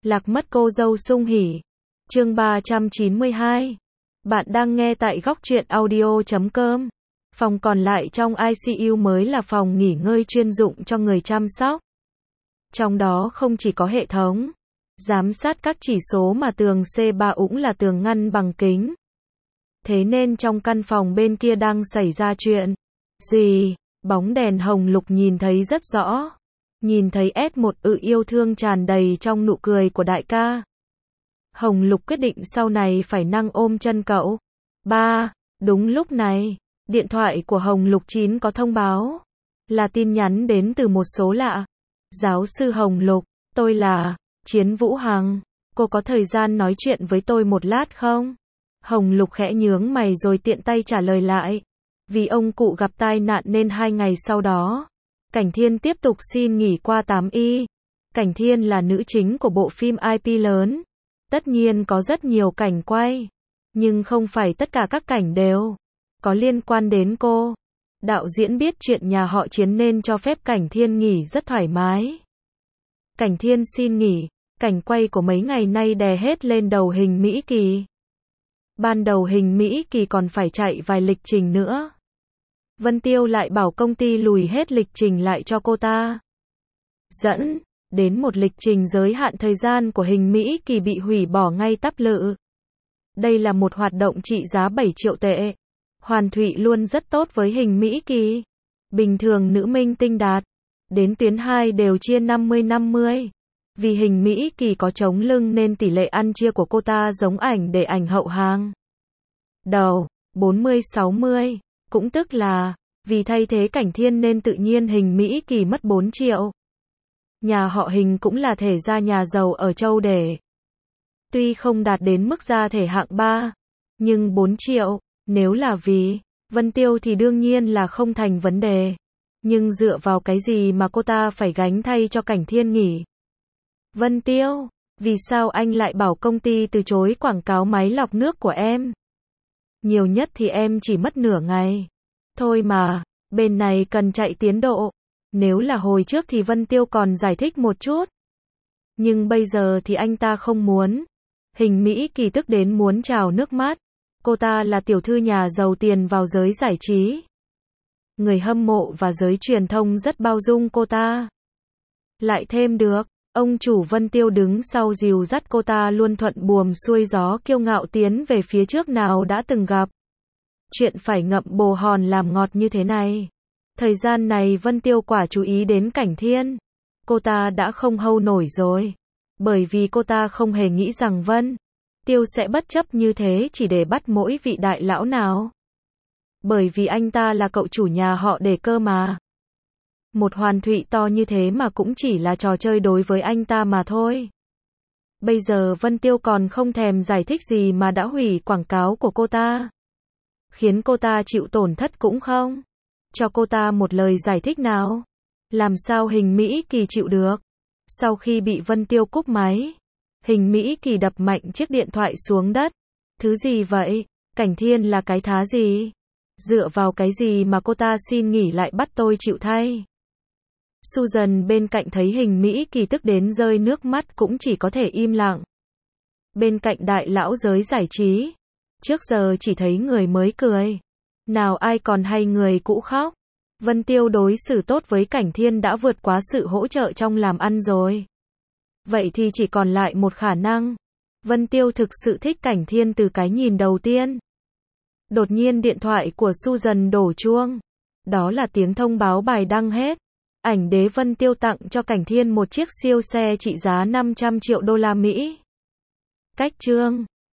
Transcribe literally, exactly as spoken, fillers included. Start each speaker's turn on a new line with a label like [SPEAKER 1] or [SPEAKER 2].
[SPEAKER 1] Lạc mất cô dâu sung hỉ. Chương ba trăm chín mươi hai. Bạn đang nghe tại góc truyện audio chấm com. Phòng còn lại trong i xê u mới là phòng nghỉ ngơi chuyên dụng cho người chăm sóc. Trong đó không chỉ có hệ thống giám sát các chỉ số mà tường xê ba cũng là tường ngăn bằng kính. Thế nên trong căn phòng bên kia đang xảy ra chuyện gì, bóng đèn hồng lục nhìn thấy rất rõ. Nhìn thấy S một ự yêu thương tràn đầy trong nụ cười của đại ca. Hồng Lục quyết định sau này phải năng ôm chân cậu. Ba, đúng lúc này, điện thoại của Hồng Lục chín có thông báo. Là tin nhắn đến từ một số lạ. Giáo sư Hồng Lục, tôi là Chiến Vũ Hằng. Cô có thời gian nói chuyện với tôi một lát không? Hồng Lục khẽ nhướng mày rồi tiện tay trả lời lại. Vì ông cụ gặp tai nạn nên hai ngày sau đó, Cảnh Thiên tiếp tục xin nghỉ qua tám y. Cảnh Thiên là nữ chính của bộ phim i pê lớn. Tất nhiên có rất nhiều cảnh quay. Nhưng không phải tất cả các cảnh đều có liên quan đến cô. Đạo diễn biết chuyện nhà họ Chiến nên cho phép Cảnh Thiên nghỉ rất thoải mái. Cảnh Thiên xin nghỉ. Cảnh quay của mấy ngày nay đè hết lên đầu Hình Mỹ Kỳ. Ban đầu Hình Mỹ Kỳ còn phải chạy vài lịch trình nữa. Vân Tiêu lại bảo công ty lùi hết lịch trình lại cho cô ta. Dẫn đến một lịch trình giới hạn thời gian của Hình Mỹ Kỳ bị hủy bỏ ngay tắp lự. Đây là một hoạt động trị giá bảy triệu tệ. Hoàn Thụy luôn rất tốt với Hình Mỹ Kỳ. Bình thường nữ minh tinh đạt đến tuyến hai đều chia năm mươi năm mươi. Vì Hình Mỹ Kỳ có chống lưng nên tỷ lệ ăn chia của cô ta giống ảnh để ảnh hậu hàng đầu, bốn mươi sáu mươi. Cũng tức là, vì thay thế Cảnh Thiên nên tự nhiên Hình Mỹ Kỳ mất bốn triệu. Nhà họ Hình cũng là thể gia nhà giàu ở Châu Để. Tuy không đạt đến mức gia thể hạng ba, nhưng bốn triệu, nếu là vì Vân Tiêu thì đương nhiên là không thành vấn đề. Nhưng dựa vào cái gì mà cô ta phải gánh thay cho Cảnh Thiên nhỉ? Vân Tiêu, vì sao anh lại bảo công ty từ chối quảng cáo máy lọc nước của em? Nhiều nhất thì em chỉ mất nửa ngày. Thôi mà, bên này cần chạy tiến độ. Nếu là hồi trước thì Vân Tiêu còn giải thích một chút. Nhưng bây giờ thì anh ta không muốn. Hình Mỹ Kỳ tức đến muốn trào nước mắt. Cô ta là tiểu thư nhà giàu tiền vào giới giải trí. Người hâm mộ và giới truyền thông rất bao dung cô ta. Lại thêm được, ông chủ Vân Tiêu đứng sau dìu dắt cô ta luôn thuận buồm xuôi gió kiêu ngạo tiến về phía trước nào đã từng gặp. Chuyện phải ngậm bồ hòn làm ngọt như thế này. Thời gian này Vân Tiêu quả chú ý đến Cảnh Thiên. Cô ta đã không hold nổi rồi. Bởi vì cô ta không hề nghĩ rằng Vân Tiêu sẽ bất chấp như thế chỉ để bắt mỗi vị đại lão nào. Bởi vì anh ta là cậu chủ nhà họ Để cơ mà. Một Hoàn Thụy to như thế mà cũng chỉ là trò chơi đối với anh ta mà thôi. Bây giờ Vân Tiêu còn không thèm giải thích gì mà đã hủy quảng cáo của cô ta. Khiến cô ta chịu tổn thất cũng không cho cô ta một lời giải thích nào. Làm sao Hình Mỹ Kỳ chịu được? Sau khi bị Vân Tiêu cúp máy, Hình Mỹ Kỳ đập mạnh chiếc điện thoại xuống đất. Thứ gì vậy? Cảnh Thiên là cái thá gì? Dựa vào cái gì mà cô ta xin nghỉ lại bắt tôi chịu thay? Susan bên cạnh thấy Hình Mỹ Kỳ tức đến rơi nước mắt cũng chỉ có thể im lặng. Bên cạnh đại lão giới giải trí, trước giờ chỉ thấy người mới cười. Nào ai còn hay người cũ khóc. Vân Tiêu đối xử tốt với Cảnh Thiên đã vượt quá sự hỗ trợ trong làm ăn rồi. Vậy thì chỉ còn lại một khả năng. Vân Tiêu thực sự thích Cảnh Thiên từ cái nhìn đầu tiên. Đột nhiên điện thoại của Susan đổ chuông. Đó là tiếng thông báo bài đăng hết. Ảnh đế Vân Tiêu tặng cho Cảnh Thiên một chiếc siêu xe trị giá năm trăm triệu đô la Mỹ. Cách chương